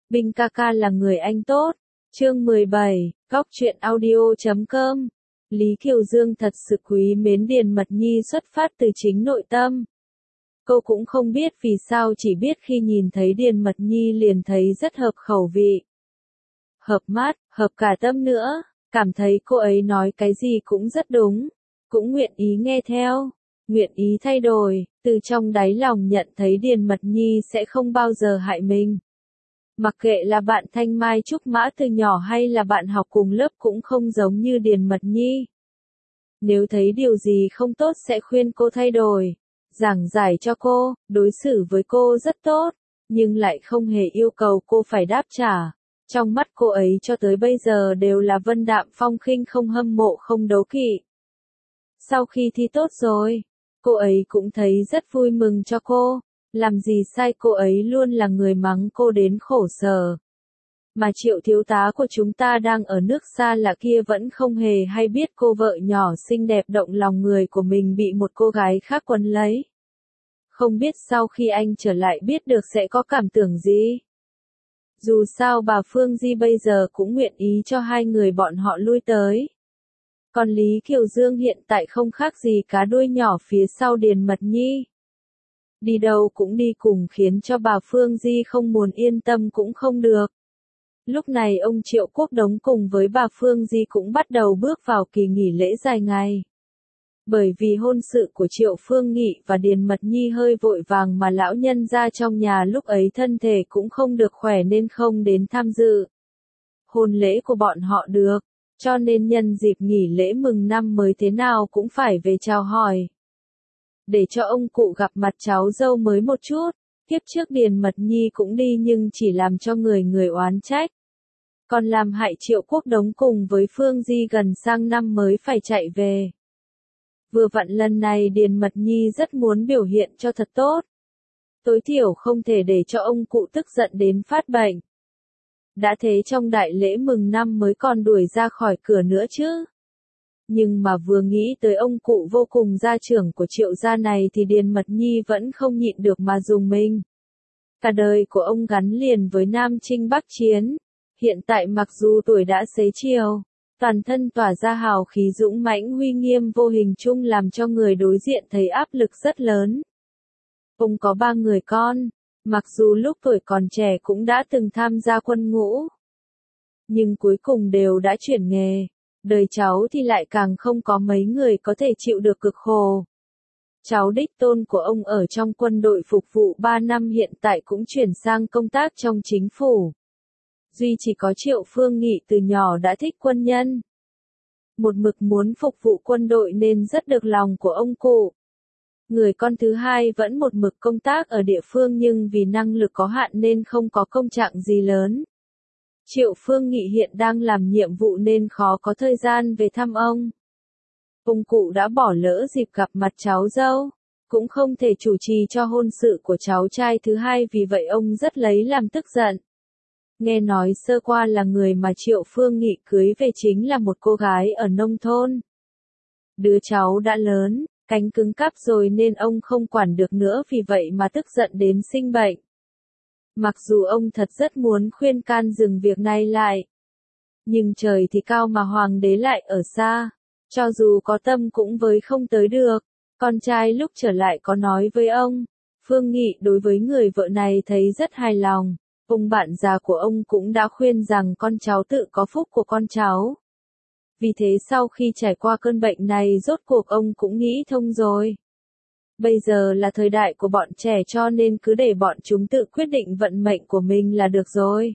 Binh ca ca là người anh tốt. Chương 17, Góc truyện audio.com. Lý Kiều Dương thật sự quý mến Điền Mật Nhi xuất phát từ chính nội tâm. Cô cũng không biết vì sao, chỉ biết khi nhìn thấy Điền Mật Nhi liền thấy rất hợp khẩu vị. Hợp mắt, hợp cả tâm nữa, cảm thấy cô ấy nói cái gì cũng rất đúng, cũng nguyện ý nghe theo, nguyện ý thay đổi, từ trong đáy lòng nhận thấy Điền Mật Nhi sẽ không bao giờ hại mình. Mặc kệ là bạn Thanh Mai Trúc Mã từ nhỏ hay là bạn học cùng lớp cũng không giống như Điền Mật Nhi. Nếu thấy điều gì không tốt sẽ khuyên cô thay đổi, giảng giải cho cô, đối xử với cô rất tốt, nhưng lại không hề yêu cầu cô phải đáp trả. Trong mắt cô ấy cho tới bây giờ đều là vân đạm phong khinh, không hâm mộ không đố kỵ. Sau khi thi tốt rồi, cô ấy cũng thấy rất vui mừng cho cô. Làm gì sai cô ấy luôn là người mắng cô đến khổ sở. Mà Triệu thiếu tá của chúng ta đang ở nước xa lạ kia vẫn không hề hay biết cô vợ nhỏ xinh đẹp động lòng người của mình bị một cô gái khác quấn lấy. Không biết sau khi anh trở lại biết được sẽ có cảm tưởng gì. Dù sao bà Phương Di bây giờ cũng nguyện ý cho hai người bọn họ lui tới. Còn Lý Kiều Dương hiện tại không khác gì cá đuôi nhỏ phía sau Điền Mật Nhi. Đi đâu cũng đi cùng khiến cho bà Phương Di không muốn yên tâm cũng không được. Lúc này ông Triệu Quốc Đống cùng với bà Phương Di cũng bắt đầu bước vào kỳ nghỉ lễ dài ngày. Bởi vì hôn sự của Triệu Phương Nghị và Điền Mật Nhi hơi vội vàng mà lão nhân gia trong nhà lúc ấy thân thể cũng không được khỏe nên không đến tham dự hôn lễ của bọn họ được, cho nên nhân dịp nghỉ lễ mừng năm mới thế nào cũng phải về chào hỏi. Để cho ông cụ gặp mặt cháu dâu mới một chút, tiếp trước Điền Mật Nhi cũng đi nhưng chỉ làm cho người oán trách. Còn làm hại Triệu Quốc Đống cùng với Phương Di gần sang năm mới phải chạy về. Vừa vặn lần này Điền Mật Nhi rất muốn biểu hiện cho thật tốt. Tối thiểu không thể để cho ông cụ tức giận đến phát bệnh. Đã thế trong đại lễ mừng năm mới còn đuổi ra khỏi cửa nữa chứ. Nhưng mà vừa nghĩ tới ông cụ vô cùng gia trưởng của Triệu gia này thì Điền Mật Nhi vẫn không nhịn được mà rùng mình. Cả đời của ông gắn liền với Nam Chinh Bắc Chiến. Hiện tại mặc dù tuổi đã xế chiều, toàn thân tỏa ra hào khí dũng mãnh uy nghiêm vô hình chung làm cho người đối diện thấy áp lực rất lớn. Ông có 3 người con, mặc dù lúc tuổi còn trẻ cũng đã từng tham gia quân ngũ, nhưng cuối cùng đều đã chuyển nghề. Đời cháu thì lại càng không có mấy người có thể chịu được cực khổ. Cháu đích tôn của ông ở trong quân đội phục vụ 3 năm hiện tại cũng chuyển sang công tác trong chính phủ. Duy chỉ có Triệu Phương Nghị từ nhỏ đã thích quân nhân. Một mực muốn phục vụ quân đội nên rất được lòng của ông cụ. Người con thứ hai vẫn một mực công tác ở địa phương nhưng vì năng lực có hạn nên không có công trạng gì lớn. Triệu Phương Nghị hiện đang làm nhiệm vụ nên khó có thời gian về thăm ông. Ông cụ đã bỏ lỡ dịp gặp mặt cháu dâu, cũng không thể chủ trì cho hôn sự của cháu trai thứ hai vì vậy ông rất lấy làm tức giận. Nghe nói sơ qua là người mà Triệu Phương Nghị cưới về chính là một cô gái ở nông thôn. Đứa cháu đã lớn, cánh cứng cáp rồi nên ông không quản được nữa vì vậy mà tức giận đến sinh bệnh. Mặc dù ông thật rất muốn khuyên can dừng việc này lại. Nhưng trời thì cao mà hoàng đế lại ở xa. Cho dù có tâm cũng với không tới được. Con trai lúc trở lại có nói với ông. Phương Nghị đối với người vợ này thấy rất hài lòng. Ông bạn già của ông cũng đã khuyên rằng con cháu tự có phúc của con cháu. Vì thế sau khi trải qua cơn bệnh này rốt cuộc ông cũng nghĩ thông rồi. Bây giờ là thời đại của bọn trẻ cho nên cứ để bọn chúng tự quyết định vận mệnh của mình là được rồi.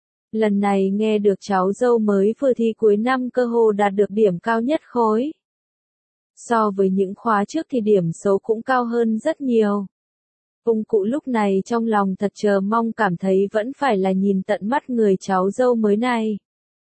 Lần này nghe được cháu dâu mới vừa thi cuối năm cơ hồ đạt được điểm cao nhất khối. So với những khóa trước thì điểm số cũng cao hơn rất nhiều. Ông cụ lúc này trong lòng thật chờ mong cảm thấy vẫn phải là nhìn tận mắt người cháu dâu mới này.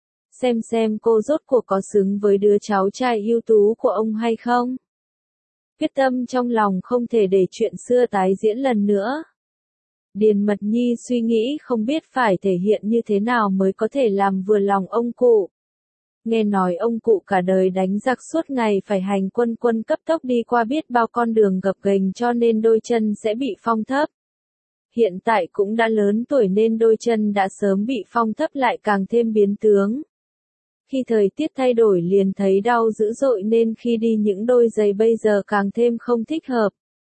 Xem cô rốt cuộc có xứng với đứa cháu trai ưu tú của ông hay không. Quyết tâm trong lòng không thể để chuyện xưa tái diễn lần nữa. Điền Mật Nhi suy nghĩ không biết phải thể hiện như thế nào mới có thể làm vừa lòng ông cụ. Nghe nói ông cụ cả đời đánh giặc suốt ngày phải hành quân cấp tốc đi qua biết bao con đường gập ghềnh cho nên đôi chân sẽ bị phong thấp. Hiện tại cũng đã lớn tuổi nên đôi chân đã sớm bị phong thấp lại càng thêm biến tướng. Khi thời tiết thay đổi liền thấy đau dữ dội nên khi đi những đôi giày bây giờ càng thêm không thích hợp.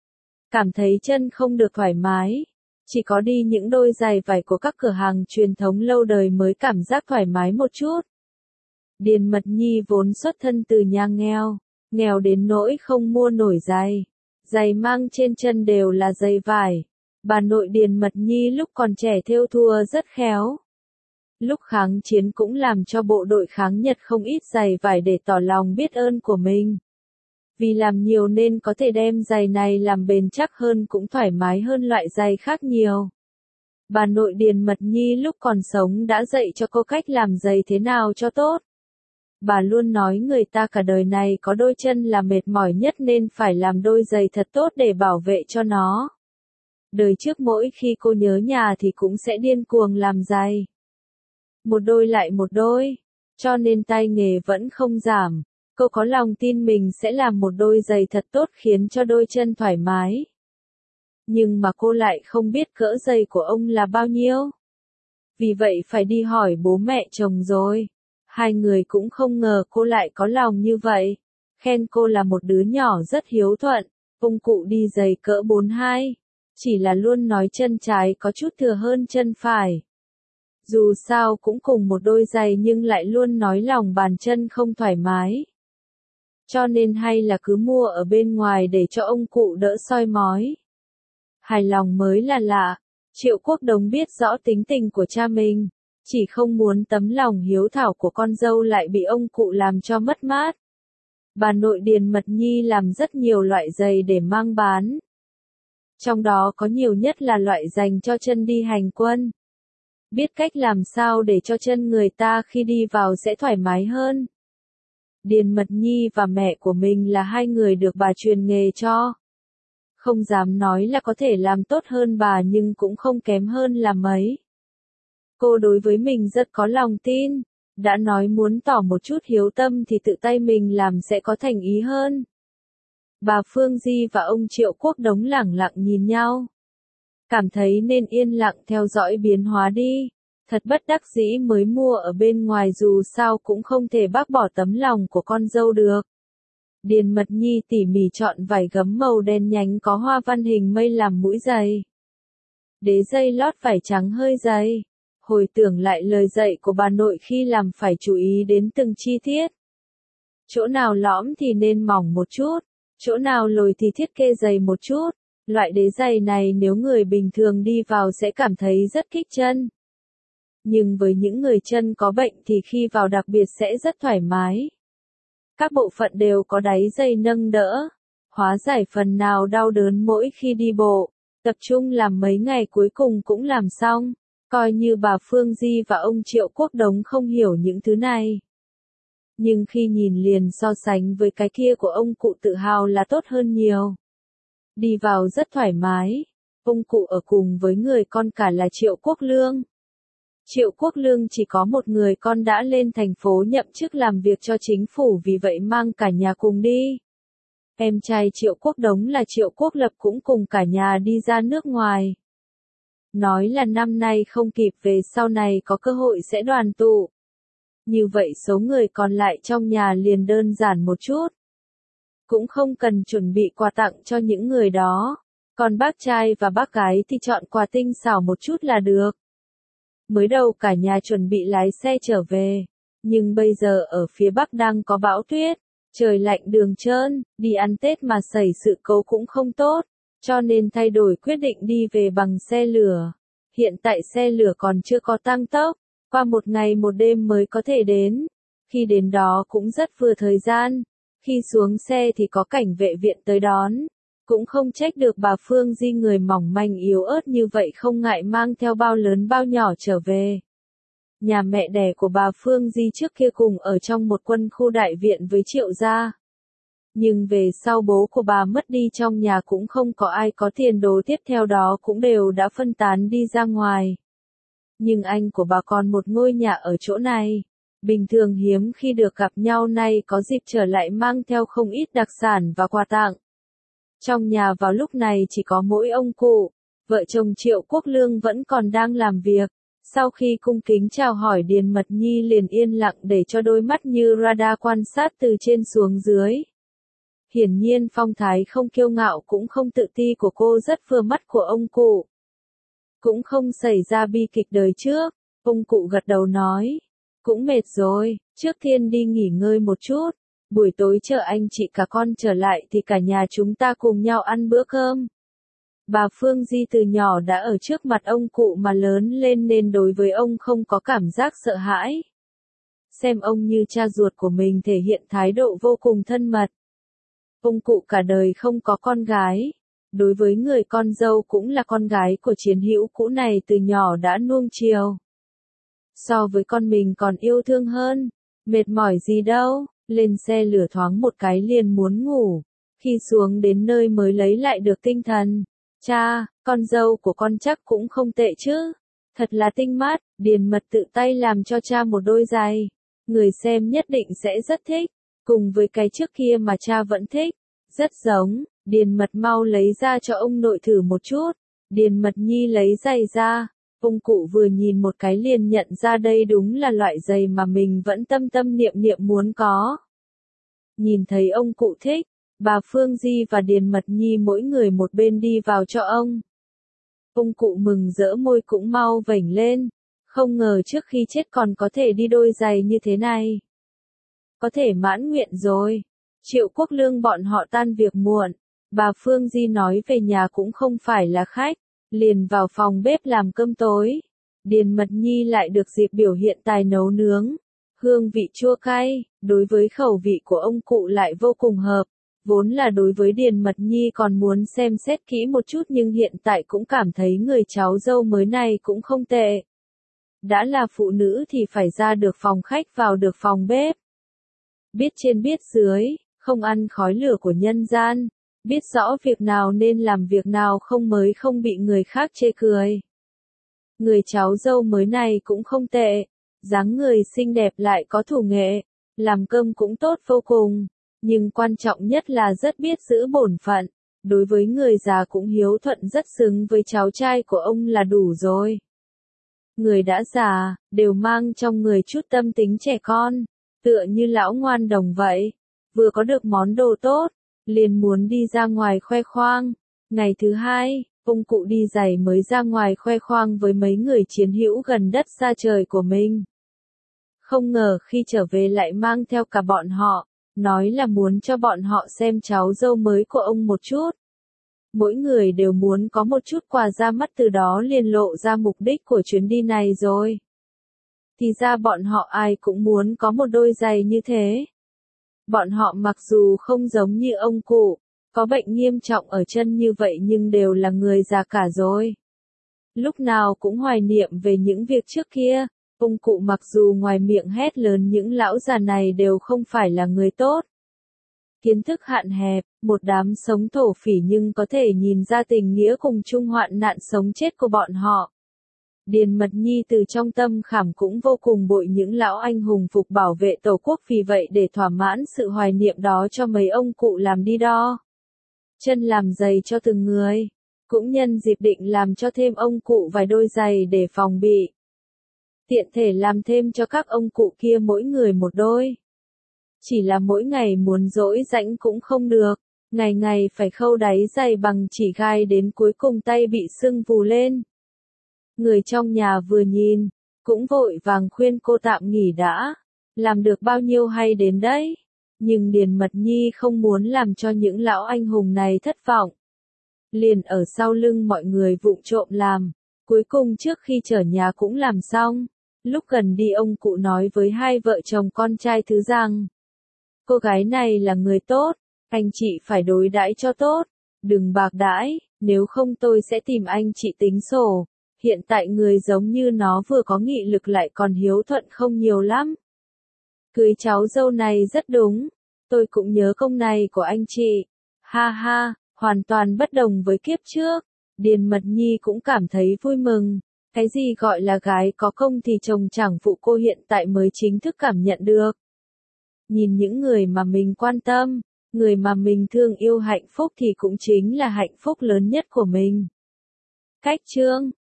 Cảm thấy chân không được thoải mái. Chỉ có đi những đôi giày vải của các cửa hàng truyền thống lâu đời mới cảm giác thoải mái một chút. Điền Mật Nhi vốn xuất thân từ nhà nghèo, nghèo đến nỗi không mua nổi giày. Giày mang trên chân đều là giày vải. Bà nội Điền Mật Nhi lúc còn trẻ thêu thùa rất khéo. Lúc kháng chiến cũng làm cho bộ đội kháng Nhật không ít giày vải để tỏ lòng biết ơn của mình. Vì làm nhiều nên có thể đem giày này làm bền chắc hơn cũng thoải mái hơn loại giày khác nhiều. Bà nội Điền Mật Nhi lúc còn sống đã dạy cho cô cách làm giày thế nào cho tốt. Bà luôn nói người ta cả đời này có đôi chân là mệt mỏi nhất nên phải làm đôi giày thật tốt để bảo vệ cho nó. Đời trước mỗi khi cô nhớ nhà thì cũng sẽ điên cuồng làm giày. Một đôi lại một đôi, cho nên tay nghề vẫn không giảm. Cô có lòng tin mình sẽ làm một đôi giày thật tốt khiến cho đôi chân thoải mái. Nhưng mà cô lại không biết cỡ giày của ông là bao nhiêu. Vì vậy phải đi hỏi bố mẹ chồng rồi. Hai người cũng không ngờ cô lại có lòng như vậy. Khen cô là một đứa nhỏ rất hiếu thuận. Ông cụ đi giày cỡ 42. Chỉ là luôn nói chân trái có chút thừa hơn chân phải. Dù sao cũng cùng một đôi giày nhưng lại luôn nói lòng bàn chân không thoải mái. Cho nên hay là cứ mua ở bên ngoài để cho ông cụ đỡ soi mói. Hài lòng mới là lạ. Triệu Quốc Đống biết rõ tính tình của cha mình. Chỉ không muốn tấm lòng hiếu thảo của con dâu lại bị ông cụ làm cho mất mát. Bà nội Điền Mật Nhi làm rất nhiều loại giày để mang bán. Trong đó có nhiều nhất là loại dành cho chân đi hành quân. Biết cách làm sao để cho chân người ta khi đi vào sẽ thoải mái hơn. Điền Mật Nhi và mẹ của mình là hai người được bà truyền nghề cho. Không dám nói là có thể làm tốt hơn bà nhưng cũng không kém hơn là mấy. Cô đối với mình rất có lòng tin. Đã nói muốn tỏ một chút hiếu tâm thì tự tay mình làm sẽ có thành ý hơn. Bà Phương Di và ông Triệu Quốc Đống lẳng lặng nhìn nhau. Cảm thấy nên yên lặng theo dõi biến hóa đi. Thật bất đắc dĩ mới mua ở bên ngoài dù sao cũng không thể bác bỏ tấm lòng của con dâu được. Điền Mật Nhi tỉ mỉ chọn vải gấm màu đen nhánh có hoa văn hình mây làm mũi giày. Đế dây lót vải trắng hơi dày. Hồi tưởng lại lời dạy của bà nội khi làm phải chú ý đến từng chi tiết. Chỗ nào lõm thì nên mỏng một chút, chỗ nào lồi thì thiết kế dày một chút. Loại đế giày này nếu người bình thường đi vào sẽ cảm thấy rất kích chân. Nhưng với những người chân có bệnh thì khi vào đặc biệt sẽ rất thoải mái. Các bộ phận đều có đáy giày nâng đỡ, hóa giải phần nào đau đớn mỗi khi đi bộ. Tập trung làm mấy ngày cuối cùng cũng làm xong, coi như bà Phương Di và ông Triệu Quốc Đống không hiểu những thứ này. Nhưng khi nhìn liền so sánh với cái kia của ông cụ tự hào là tốt hơn nhiều. Đi vào rất thoải mái, ông cụ ở cùng với người con cả là Triệu Quốc Lương. Triệu Quốc Lương chỉ có một người con đã lên thành phố nhậm chức làm việc cho chính phủ vì vậy mang cả nhà cùng đi. Em trai Triệu Quốc Đống là Triệu Quốc Lập cũng cùng cả nhà đi ra nước ngoài. Nói là năm nay không kịp về sau này có cơ hội sẽ đoàn tụ. Như vậy số người còn lại trong nhà liền đơn giản một chút. Cũng không cần chuẩn bị quà tặng cho những người đó. Còn bác trai và bác gái thì chọn quà tinh xảo một chút là được. Mới đầu cả nhà chuẩn bị lái xe trở về. Nhưng bây giờ ở phía Bắc đang có bão tuyết. Trời lạnh đường trơn, đi ăn Tết mà xảy sự cố cũng không tốt. Cho nên thay đổi quyết định đi về bằng xe lửa. Hiện tại xe lửa còn chưa có tăng tốc. Qua một ngày một đêm mới có thể đến. Khi đến đó cũng rất vừa thời gian. Khi xuống xe thì có cảnh vệ viện tới đón. Cũng không trách được bà Phương Di người mỏng manh yếu ớt như vậy không ngại mang theo bao lớn bao nhỏ trở về. Nhà mẹ đẻ của bà Phương Di trước kia cùng ở trong một quân khu đại viện với Triệu gia. Nhưng về sau bố của bà mất đi trong nhà cũng không có ai có tiền đồ tiếp theo đó cũng đều đã phân tán đi ra ngoài. Nhưng anh của bà còn một ngôi nhà ở chỗ này. Bình thường hiếm khi được gặp nhau nay có dịp trở lại mang theo không ít đặc sản và quà tặng. Trong nhà vào lúc này chỉ có mỗi ông cụ. vợ chồng Triệu Quốc Lương vẫn còn đang làm việc. Sau khi cung kính chào hỏi Điền Mật Nhi liền yên lặng để cho đôi mắt như radar quan sát từ trên xuống dưới. Hiển nhiên phong thái không kiêu ngạo cũng không tự ti của cô rất vừa mắt của ông cụ. Cũng không xảy ra bi kịch đời trước, ông cụ gật đầu nói. Cũng mệt rồi, trước tiên đi nghỉ ngơi một chút. Buổi tối chờ anh chị cả con trở lại thì cả nhà chúng ta cùng nhau ăn bữa cơm. Bà Phương Di từ nhỏ đã ở trước mặt ông cụ mà lớn lên nên đối với ông không có cảm giác sợ hãi. Xem ông như cha ruột của mình thể hiện thái độ vô cùng thân mật. Ông cụ cả đời không có con gái. Đối với người con dâu cũng là con gái của chiến hữu cũ này từ nhỏ đã nuông chiều. So với con mình còn yêu thương hơn. Mệt mỏi gì đâu, lên xe lửa thoáng một cái liền muốn ngủ. Khi xuống đến nơi mới lấy lại được tinh thần. Cha, con dâu của con chắc cũng không tệ chứ. Thật là tinh mắt, Điền Mật tự tay làm cho cha một đôi giày. Người xem nhất định sẽ rất thích. Cùng với cái trước kia mà cha vẫn thích. Rất giống, Điền Mật mau lấy ra cho ông nội thử một chút. Điền Mật Nhi lấy giày ra. Ông cụ vừa nhìn một cái liền nhận ra đây đúng là loại giày mà mình vẫn tâm tâm niệm niệm muốn có. Nhìn thấy ông cụ thích, bà Phương Di và Điền Mật Nhi mỗi người một bên đi vào cho ông. Ông cụ mừng rỡ môi cũng mau vểnh lên, không ngờ trước khi chết còn có thể đi đôi giày như thế này. Có thể mãn nguyện rồi. Triệu Quốc Lương bọn họ tan việc muộn, bà Phương Di nói về nhà cũng không phải là khách, liền vào phòng bếp làm cơm tối. Điền Mật Nhi lại được dịp biểu hiện tài nấu nướng. Hương vị chua cay, đối với khẩu vị của ông cụ lại vô cùng hợp. Vốn là đối với Điền Mật Nhi còn muốn xem xét kỹ một chút nhưng hiện tại cũng cảm thấy người cháu dâu mới này cũng không tệ. Đã là phụ nữ thì phải ra được phòng khách vào được phòng bếp. Biết trên biết dưới, không ăn khói lửa của nhân gian. Biết rõ việc nào nên làm việc nào không mới không bị người khác chê cười. Người cháu dâu mới này cũng không tệ. Dáng người xinh đẹp lại có thủ nghệ. Làm cơm cũng tốt vô cùng. Nhưng quan trọng nhất là rất biết giữ bổn phận. Đối với người già cũng hiếu thuận rất xứng với cháu trai của ông là đủ rồi. Người đã già, đều mang trong người chút tâm tính trẻ con. Tựa như lão ngoan đồng vậy. Vừa có được món đồ tốt, liền muốn đi ra ngoài khoe khoang. Ngày thứ hai, ông cụ đi giày mới ra ngoài khoe khoang với mấy người chiến hữu gần đất xa trời của mình. Không ngờ khi trở về lại mang theo cả bọn họ, nói là muốn cho bọn họ xem cháu dâu mới của ông một chút. Mỗi người đều muốn có một chút quà ra mắt từ đó liền lộ ra mục đích của chuyến đi này rồi. Thì ra bọn họ ai cũng muốn có một đôi giày như thế. Bọn họ mặc dù không giống như ông cụ, có bệnh nghiêm trọng ở chân như vậy nhưng đều là người già cả rồi. Lúc nào cũng hoài niệm về những việc trước kia, ông cụ mặc dù ngoài miệng hét lớn những lão già này đều không phải là người tốt. Kiến thức hạn hẹp, một đám sống thổ phỉ nhưng có thể nhìn ra tình nghĩa cùng chung hoạn nạn sống chết của bọn họ. Điền Mật Nhi từ trong tâm khảm cũng vô cùng bội những lão anh hùng phục bảo vệ tổ quốc vì vậy để thỏa mãn sự hoài niệm đó cho mấy ông cụ làm đi đo. Chân làm giày cho từng người. Cũng nhân dịp định làm cho thêm ông cụ vài đôi giày để phòng bị. Tiện thể làm thêm cho các ông cụ kia mỗi người một đôi. Chỉ là mỗi ngày muốn dỗi rãnh cũng không được. Ngày ngày phải khâu đáy giày bằng chỉ gai đến cuối cùng tay bị sưng vù lên. Người trong nhà vừa nhìn, cũng vội vàng khuyên cô tạm nghỉ đã. Làm được bao nhiêu hay đến đấy. Nhưng Điền Mật Nhi không muốn làm cho những lão anh hùng này thất vọng. Liền ở sau lưng mọi người vụng trộm làm. Cuối cùng trước khi trở nhà cũng làm xong. Lúc gần đi ông cụ nói với hai vợ chồng con trai thứ rằng. Cô gái này là người tốt, anh chị phải đối đãi cho tốt. Đừng bạc đãi, nếu không tôi sẽ tìm anh chị tính sổ. Hiện tại người giống như nó vừa có nghị lực lại còn hiếu thuận không nhiều lắm. Cưới cháu dâu này rất đúng. Tôi cũng nhớ công này của anh chị. Ha ha, hoàn toàn bất đồng với kiếp trước. Điền Mật Nhi cũng cảm thấy vui mừng. Cái gì gọi là gái có công thì chồng chẳng phụ cô hiện tại mới chính thức cảm nhận được. Nhìn những người mà mình quan tâm, người mà mình thương yêu hạnh phúc thì cũng chính là hạnh phúc lớn nhất của mình. cách chương.